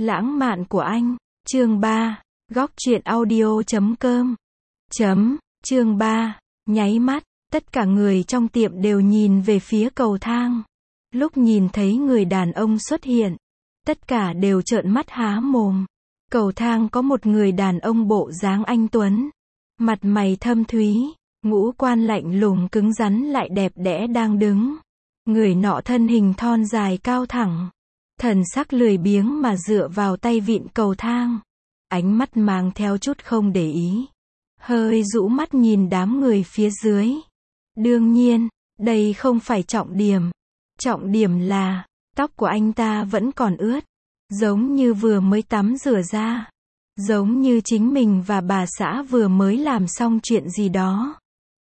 Lãng mạn của anh. Chương 3. Góc truyện audio.com. Chương 3. Nháy mắt, tất cả người trong tiệm đều nhìn về phía cầu thang. Lúc nhìn thấy người đàn ông xuất hiện, tất cả đều trợn mắt há mồm. Cầu thang có một người đàn ông bộ dáng anh tuấn, mặt mày thâm thúy, ngũ quan lạnh lùng cứng rắn lại đẹp đẽ đang đứng. Người nọ thân hình thon dài cao thẳng, thần sắc lười biếng mà dựa vào tay vịn cầu thang, ánh mắt mang theo chút không để ý, hơi rũ mắt nhìn đám người phía dưới. Đương nhiên, đây không phải trọng điểm là, tóc của anh ta vẫn còn ướt, giống như vừa mới tắm rửa ra, giống như chính mình và bà xã vừa mới làm xong chuyện gì đó.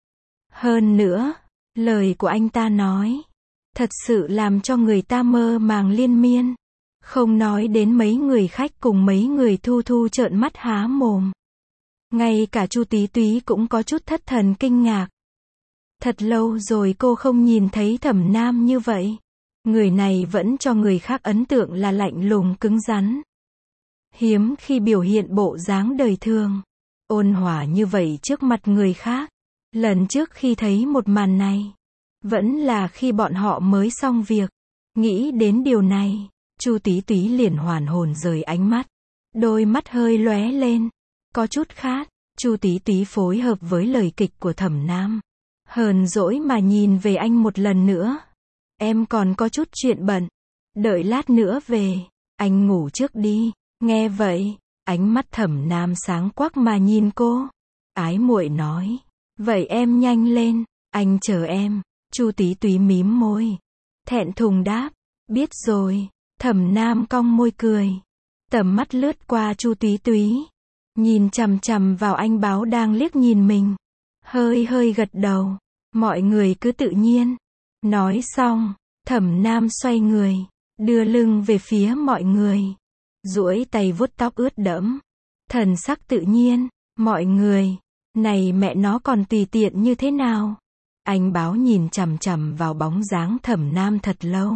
Hơn nữa, lời của anh ta nói, thật sự làm cho người ta mơ màng liên miên. Không nói đến mấy người khách cùng mấy người Thu Thu trợn mắt há mồm. Ngay cả Chu Tí Túy cũng có chút thất thần kinh ngạc. Thật lâu rồi cô không nhìn thấy Thẩm Nam như vậy. Người này vẫn cho người khác ấn tượng là lạnh lùng cứng rắn. Hiếm khi biểu hiện bộ dáng đời thường, ôn hòa như vậy trước mặt người khác. Lần trước khi thấy một màn này, vẫn là khi bọn họ mới xong việc. Nghĩ đến điều này, Chu Tí Túy liền hoàn hồn rời ánh mắt. Đôi mắt hơi lóe lên, có chút khát. Chu Tí Túy phối hợp với lời kịch của Thẩm Nam, hờn dỗi mà nhìn về anh một lần nữa. Em còn có chút chuyện bận, đợi lát nữa về, anh ngủ trước đi. Nghe vậy, ánh mắt Thẩm Nam sáng quắc mà nhìn cô, ái muội nói, vậy em nhanh lên, anh chờ em. Chu Tí Túy mím môi, thẹn thùng đáp, biết rồi. Thẩm Nam cong môi cười, tầm mắt lướt qua Chu Tí Túy, nhìn chằm chằm vào anh báo đang liếc nhìn mình, hơi gật đầu, mọi người cứ tự nhiên. Nói xong, Thẩm Nam xoay người, đưa lưng về phía mọi người, duỗi tay vuốt tóc ướt đẫm, thần sắc tự nhiên. Mọi người, này mẹ nó còn tùy tiện như thế nào? Anh báo nhìn chằm chằm vào bóng dáng Thẩm Nam thật lâu.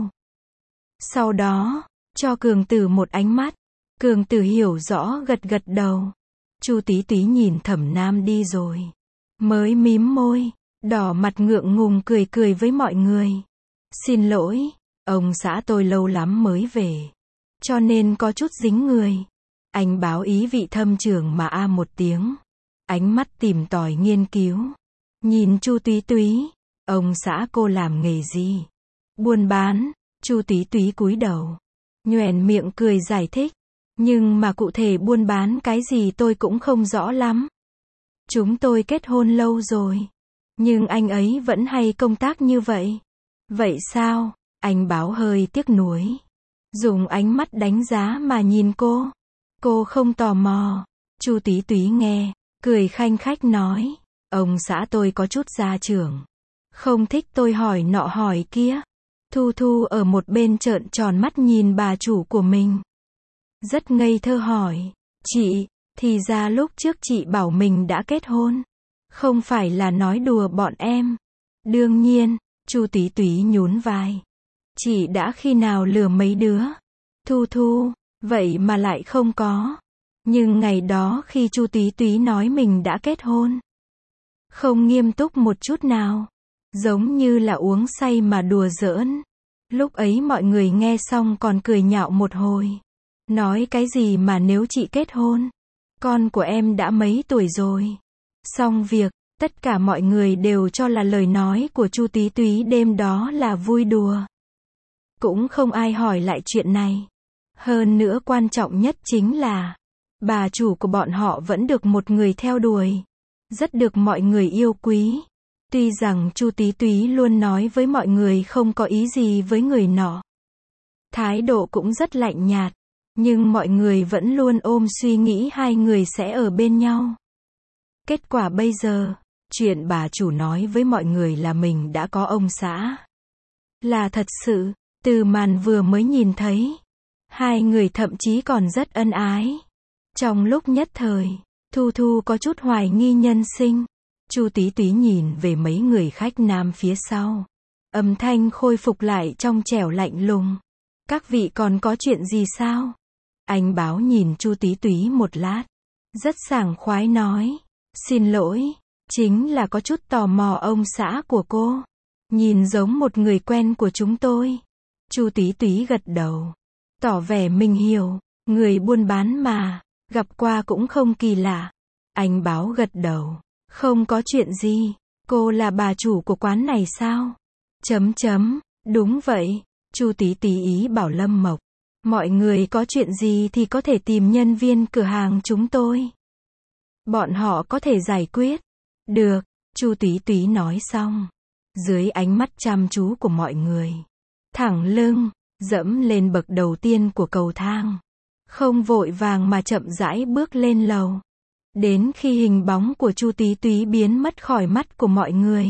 Sau đó, cho Cường Tử một ánh mắt. Cường Tử hiểu rõ gật đầu. Chu Tí Túy nhìn Thẩm Nam đi rồi, mới mím môi, đỏ mặt ngượng ngùng cười với mọi người. Xin lỗi, ông xã tôi lâu lắm mới về, cho nên có chút dính người. Anh báo ý vị thâm trường mà một tiếng, ánh mắt tìm tòi nghiên cứu. Nhìn Chu Tí Túy, ông xã cô làm nghề gì? Buôn bán. Chu Tí Túy cúi đầu, nhoẻn miệng cười giải thích, nhưng mà cụ thể buôn bán cái gì tôi cũng không rõ lắm. Chúng tôi kết hôn lâu rồi, nhưng anh ấy vẫn hay công tác như vậy. Vậy sao? Anh báo hơi tiếc nuối, dùng ánh mắt đánh giá mà nhìn cô. Cô không tò mò. Chu Tí Túy nghe, cười khanh khách nói, ông xã tôi có chút gia trưởng, không thích tôi hỏi nọ hỏi kia. Thu Thu ở một bên trợn tròn mắt nhìn bà chủ của mình, rất ngây thơ hỏi, chị, thì ra lúc trước chị bảo mình đã kết hôn, không phải là nói đùa bọn em? Đương nhiên. Chu Tí Túy nhún vai, chị đã khi nào lừa mấy đứa? Thu Thu, vậy mà lại không có. Nhưng ngày đó khi Chu Tí Túy nói mình đã kết hôn, không nghiêm túc một chút nào, giống như là uống say mà đùa giỡn. Lúc ấy mọi người nghe xong còn cười nhạo một hồi, nói cái gì mà nếu chị kết hôn, con của em đã mấy tuổi rồi. Xong việc, tất cả mọi người đều cho là lời nói của Chu Tí Túy đêm đó là vui đùa. Cũng không ai hỏi lại chuyện này. Hơn nữa quan trọng nhất chính là, bà chủ của bọn họ vẫn được một người theo đuổi, rất được mọi người yêu quý. Tuy rằng Chu Tí Túy luôn nói với mọi người không có ý gì với người nọ, thái độ cũng rất lạnh nhạt, nhưng mọi người vẫn luôn ôm suy nghĩ hai người sẽ ở bên nhau. Kết quả bây giờ, chuyện bà chủ nói với mọi người là mình đã có ông xã, là thật sự. Từ màn vừa mới nhìn thấy, hai người thậm chí còn rất ân ái. Trong lúc nhất thời, Thu Thu có chút hoài nghi nhân sinh. Chu Tí Túy nhìn về mấy người khách nam phía sau, âm thanh khôi phục lại trong trẻo lạnh lùng. Các vị còn có chuyện gì sao? Anh Báo nhìn Chu Tí Túy một lát, rất sảng khoái nói, xin lỗi, chính là có chút tò mò ông xã của cô, nhìn giống một người quen của chúng tôi. Chu Tí Túy gật đầu, tỏ vẻ mình hiểu, người buôn bán mà, gặp qua cũng không kỳ lạ. Anh Báo gật đầu, không có chuyện gì, cô là bà chủ của quán này sao? Đúng vậy, Chu Tí Túy ý bảo Lâm Mộc, mọi người có chuyện gì thì có thể tìm nhân viên cửa hàng chúng tôi. Bọn họ có thể giải quyết. Được, Chu Tí Túy nói xong, dưới ánh mắt chăm chú của mọi người, thẳng lưng, dẫm lên bậc đầu tiên của cầu thang, không vội vàng mà chậm rãi bước lên lầu. Đến khi hình bóng của Chu Tí Túy biến mất khỏi mắt của mọi người,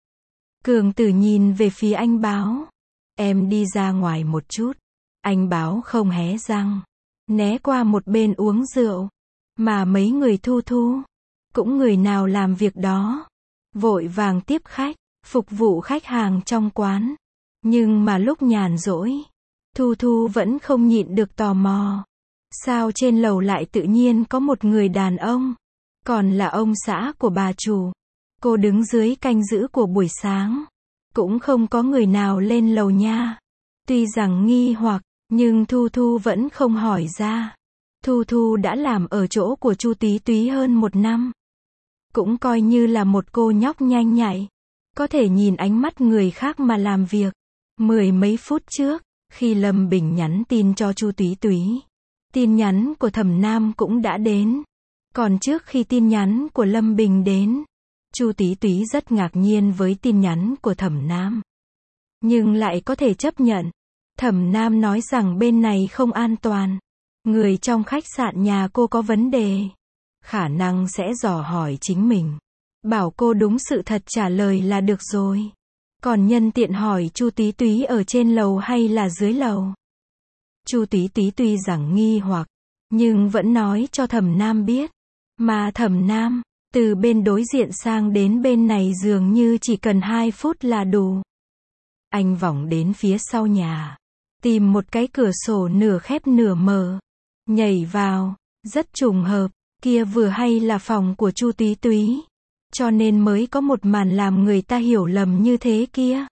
Cường Tử nhìn về phía anh Báo, em đi ra ngoài một chút. Anh Báo không hé răng, né qua một bên uống rượu, mà mấy người Thu Thu, cũng người nào làm việc đó, vội vàng tiếp khách, phục vụ khách hàng trong quán. Nhưng mà lúc nhàn rỗi, Thu Thu vẫn không nhịn được tò mò. Sao trên lầu lại tự nhiên có một người đàn ông, còn là ông xã của bà chủ. Cô đứng dưới canh giữ của buổi sáng, cũng không có người nào lên lầu nha. Tuy rằng nghi hoặc, nhưng Thu Thu vẫn không hỏi ra. Thu Thu đã làm ở chỗ của Chu Tí Túy hơn 1 năm. Cũng coi như là một cô nhóc nhanh nhạy, có thể nhìn ánh mắt người khác mà làm việc. 10 mấy phút trước, khi Lâm Bình nhắn tin cho Chu Tí Túy, tin nhắn của Thẩm Nam cũng đã đến. Còn trước khi tin nhắn của Lâm Bình đến, Chu Tí Túy rất ngạc nhiên với tin nhắn của Thẩm Nam. Nhưng lại có thể chấp nhận. Thẩm Nam nói rằng bên này không an toàn. Người trong khách sạn nhà cô có vấn đề. Khả năng sẽ dò hỏi chính mình. Bảo cô đúng sự thật trả lời là được rồi. Còn nhân tiện hỏi Chu Tí Túy ở trên lầu hay là dưới lầu. Chu Tí Túy tuy rằng nghi hoặc, nhưng vẫn nói cho Thẩm Nam biết. Mà Thẩm Nam, từ bên đối diện sang đến bên này dường như chỉ cần 2 phút là đủ. Anh vòng đến phía sau nhà, tìm một cái cửa sổ nửa khép nửa mở, nhảy vào, rất trùng hợp, kia vừa hay là phòng của Chu Tí Túy, cho nên mới có một màn làm người ta hiểu lầm như thế kia.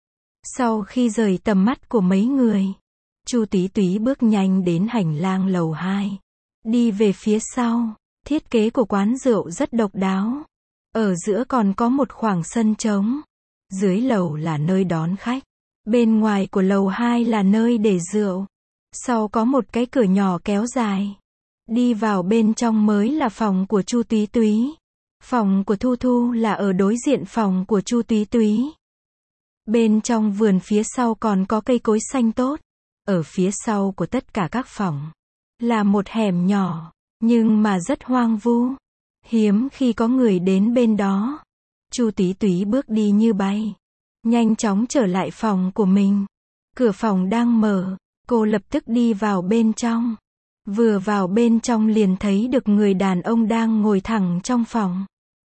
Sau khi rời tầm mắt của mấy người, Chu Tí Túy bước nhanh đến hành lang lầu 2, đi về phía sau. Thiết kế của quán rượu rất độc đáo. Ở giữa còn có một khoảng sân trống. Dưới lầu là nơi đón khách. Bên ngoài của lầu 2 là nơi để rượu. Sau có một cái cửa nhỏ kéo dài. Đi vào bên trong mới là phòng của Chu Tí Túy. Phòng của Thu Thu là ở đối diện phòng của Chu Tí Túy. Bên trong vườn phía sau còn có cây cối xanh tốt. Ở phía sau của tất cả các phòng là một hẻm nhỏ, nhưng mà rất hoang vu. Hiếm khi có người đến bên đó. Chu Tí Túy bước đi như bay, nhanh chóng trở lại phòng của mình. Cửa phòng đang mở, cô lập tức đi vào bên trong. Vừa vào bên trong liền thấy được người đàn ông đang ngồi thẳng trong phòng.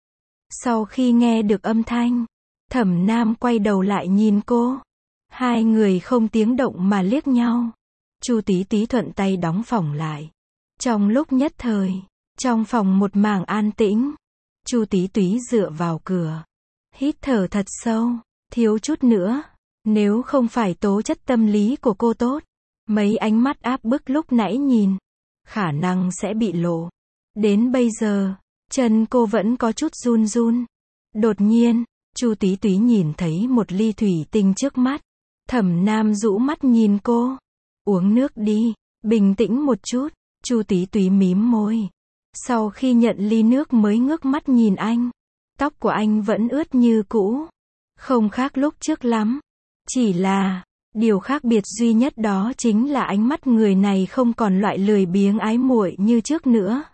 Sau khi nghe được âm thanh, Thẩm Nam quay đầu lại nhìn cô. Hai người không tiếng động mà liếc nhau. Chu Tí Túy thuận tay đóng phòng lại. Trong lúc nhất thời, trong phòng một mảng an tĩnh. Chu Tí Túy dựa vào cửa, hít thở thật sâu, thiếu chút nữa, nếu không phải tố chất tâm lý của cô tốt, mấy ánh mắt áp bức lúc nãy nhìn, khả năng sẽ bị lộ. Đến bây giờ, chân cô vẫn có chút run run. Đột nhiên, Chu Tí Túy nhìn thấy một ly thủy tinh trước mắt. Thẩm Nam rũ mắt nhìn cô. Uống nước đi, bình tĩnh một chút. Chu Tí Túy mím môi. Sau khi nhận ly nước mới ngước mắt nhìn anh. Tóc của anh vẫn ướt như cũ. Không khác lúc trước lắm. Chỉ là, điều khác biệt duy nhất đó chính là ánh mắt người này không còn loại lười biếng ái muội như trước nữa.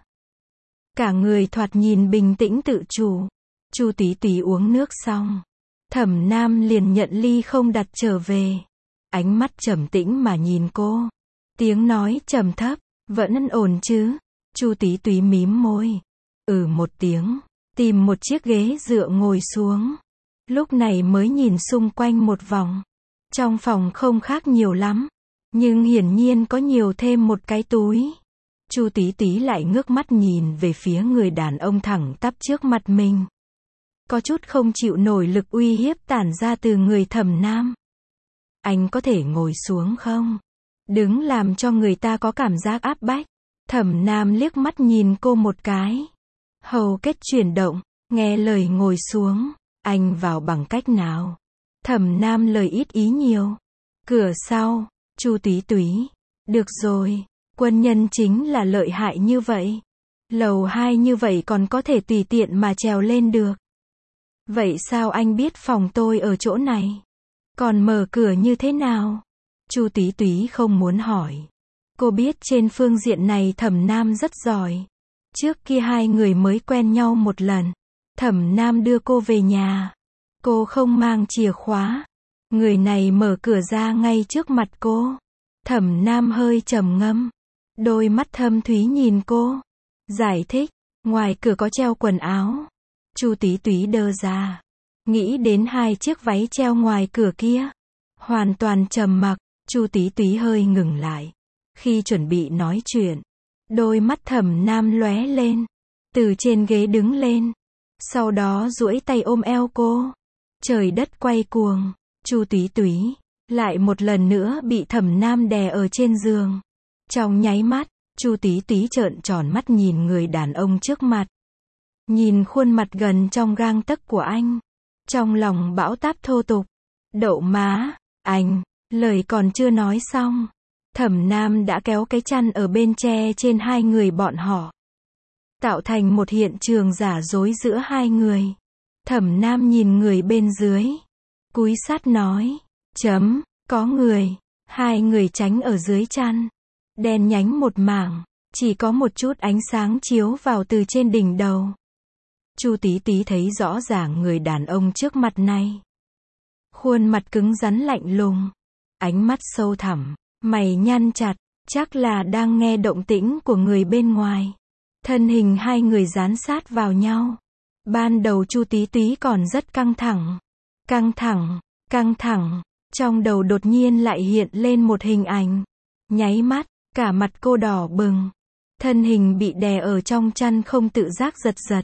Cả người thoạt nhìn bình tĩnh tự chủ. Chu Tí Túy uống nước xong, Thẩm Nam liền nhận ly không đặt trở về. Ánh mắt trầm tĩnh mà nhìn cô. Tiếng nói trầm thấp, vẫn ổn chứ? Chu Tí Túy mím môi. Một tiếng, tìm một chiếc ghế dựa ngồi xuống. Lúc này mới nhìn xung quanh một vòng. Trong phòng không khác nhiều lắm. nhưng hiển nhiên có nhiều thêm một cái túi. Chu Tí Tí lại ngước mắt nhìn về phía người đàn ông thẳng tắp trước mặt mình. Có chút không chịu nổi lực uy hiếp tản ra từ người Thẩm Nam. Anh có thể ngồi xuống không? Đứng làm cho người ta có cảm giác áp bách. Thẩm Nam liếc mắt nhìn cô một cái. Hầu kết chuyển động, nghe lời ngồi xuống. Anh vào bằng cách nào? Thẩm Nam lời ít ý nhiều. Cửa sau, Chu Tí Tí. Được rồi, quân nhân chính là lợi hại như vậy. Lầu 2 như vậy còn có thể tùy tiện mà trèo lên được. Vậy sao anh biết phòng tôi ở chỗ này? Còn mở cửa như thế nào? Chu Tí Tí không muốn hỏi. Cô biết trên phương diện này Thẩm Nam rất giỏi. Trước kia hai người mới quen nhau một lần. Thẩm Nam đưa cô về nhà. Cô không mang chìa khóa. Người này mở cửa ra ngay trước mặt cô. Thẩm Nam hơi trầm ngâm. Đôi mắt thâm thúy nhìn cô. Giải thích, ngoài cửa có treo quần áo. Chu Tí Tí đơ ra. Nghĩ đến hai chiếc váy treo ngoài cửa kia. Hoàn toàn trầm mặc, Chu Tí Tí hơi ngừng lại. Khi chuẩn bị nói chuyện, đôi mắt Thẩm Nam lóe lên. Từ trên ghế đứng lên. Sau đó duỗi tay ôm eo cô. Trời đất quay cuồng, Chu Tí Tí lại một lần nữa bị Thẩm Nam đè ở trên giường. Trong nháy mắt, Chu Tí Tí trợn tròn mắt nhìn người đàn ông trước mặt. Nhìn khuôn mặt gần trong gang tấc của anh. Trong lòng bão táp thô tục. Đậu má, anh, lời còn chưa nói xong. Thẩm Nam đã kéo cái chăn ở bên tre trên hai người bọn họ. Tạo thành một hiện trường giả dối giữa hai người. Thẩm Nam nhìn người bên dưới. Cúi sát nói. Có người. Hai người tránh ở dưới chăn. Đen nhánh một mảng. Chỉ có một chút ánh sáng chiếu vào từ trên đỉnh đầu. Chu Tí Tí thấy rõ ràng người đàn ông trước mặt này. Khuôn mặt cứng rắn lạnh lùng. Ánh mắt sâu thẳm. Mày nhăn chặt. Chắc là đang nghe động tĩnh của người bên ngoài. Thân hình hai người dán sát vào nhau. Ban đầu Chu Tí Tí còn rất căng thẳng. Căng thẳng. Trong đầu đột nhiên lại hiện lên một hình ảnh. Nháy mắt, cả mặt cô đỏ bừng. Thân hình bị đè ở trong chăn không tự giác giật giật.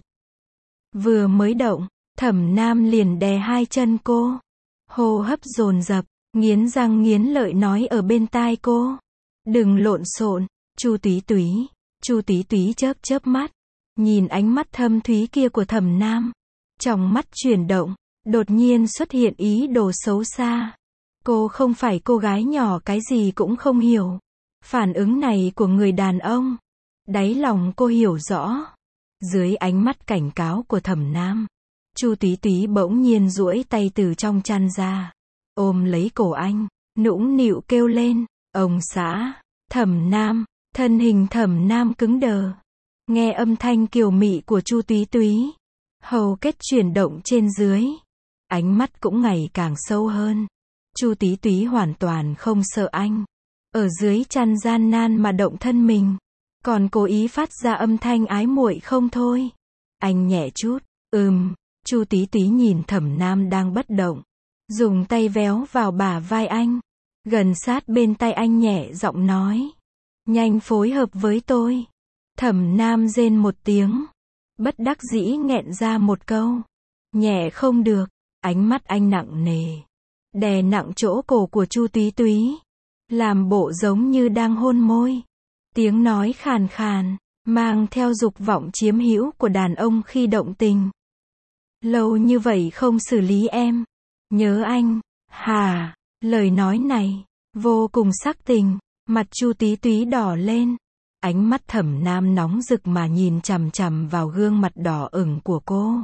Vừa mới động, Thẩm Nam liền đè hai chân cô. Hô hấp dồn dập, nghiến răng nghiến lợi nói ở bên tai cô. Đừng lộn xộn, Chu Tí Tí. Chu Tí Tí chớp mắt. Nhìn ánh mắt thâm thúy kia của Thẩm Nam. Trong mắt chuyển động, đột nhiên xuất hiện ý đồ xấu xa. Cô không phải cô gái nhỏ cái gì cũng không hiểu. Phản ứng này của người đàn ông. Đáy lòng cô hiểu rõ. Dưới ánh mắt cảnh cáo của Thẩm Nam, Chu Tí Tí bỗng nhiên duỗi tay từ trong chăn ra. Ôm lấy cổ anh, nũng nịu kêu lên. Ông xã, Thẩm Nam. Thân hình Thẩm Nam cứng đờ. Nghe âm thanh kiều mị của Chu Tí Tí. Hầu kết chuyển động trên dưới. Ánh mắt cũng ngày càng sâu hơn. Chu Tí Tí hoàn toàn không sợ anh. Ở dưới chăn gian nan mà động thân mình. Còn cố ý phát ra âm thanh ái muội không thôi. Anh nhẹ chút. Chu Tí Tí nhìn Thẩm Nam đang bất động. Dùng tay véo vào bả vai anh. Gần sát bên tay anh nhẹ giọng nói. Nhanh phối hợp với tôi. Thẩm Nam rên một tiếng. Bất đắc dĩ nghẹn ra một câu. Nhẹ không được. Ánh mắt anh nặng nề. Đè nặng chỗ cổ của Chu Tí Tí. Làm bộ giống như đang hôn môi. Tiếng nói khàn khàn. Mang theo dục vọng chiếm hữu của đàn ông khi động tình. Lâu như vậy không xử lý em. Nhớ anh. Hà. Lời nói này. Vô cùng sắc tình. Mặt Chu Tí Tí đỏ lên. Ánh mắt Thẩm Nam nóng rực mà nhìn chằm chằm vào gương mặt đỏ ửng của cô.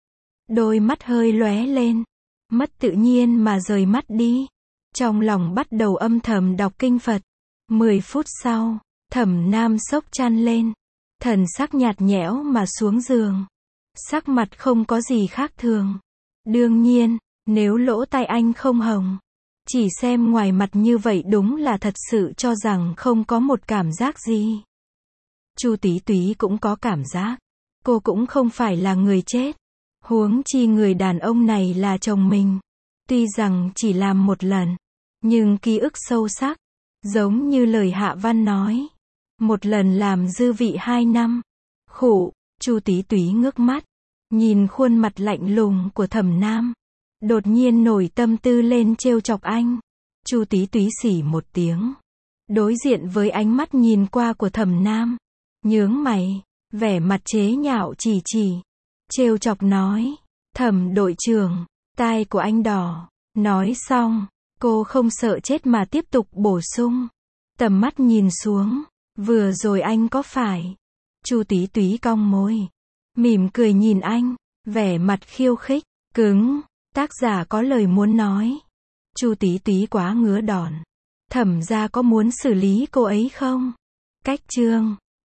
Đôi mắt hơi lóe lên. Mất tự nhiên mà rời mắt đi. Trong lòng bắt đầu âm thầm đọc kinh Phật. 10 phút sau, Thẩm Nam xốc chăn lên. Thần sắc nhạt nhẽo mà xuống giường. Sắc mặt không có gì khác thường. Đương nhiên, nếu lỗ tai anh không hồng. Chỉ xem ngoài mặt như vậy đúng là thật sự cho rằng không có một cảm giác gì. Chu Tí Tí cũng có cảm giác. Cô cũng không phải là người chết. Huống chi người đàn ông này là chồng mình. Tuy rằng chỉ làm một lần, nhưng ký ức sâu sắc. Giống như lời Hạ Văn nói. Một lần làm dư vị 2 năm. Khụ, Chu Tí Túy ngước mắt. Nhìn khuôn mặt lạnh lùng của Thẩm Nam. Đột nhiên nổi tâm tư lên trêu chọc anh. Chu Tí Túy xỉ một tiếng. Đối diện với ánh mắt nhìn qua của Thẩm Nam. Nhướng mày, vẻ mặt chế nhạo chỉ. Trêu chọc nói. Thẩm đội trưởng, tai của anh đỏ. Nói xong, cô không sợ chết mà tiếp tục bổ sung. Tầm mắt nhìn xuống. Vừa rồi anh có phải? Chu Tí Túy cong môi. Mỉm cười nhìn anh. Vẻ mặt khiêu khích, cứng. Tác giả có lời muốn nói. Chu Tí Túy quá ngứa đòn. Thẩm gia có muốn xử lý cô ấy không? Cách chương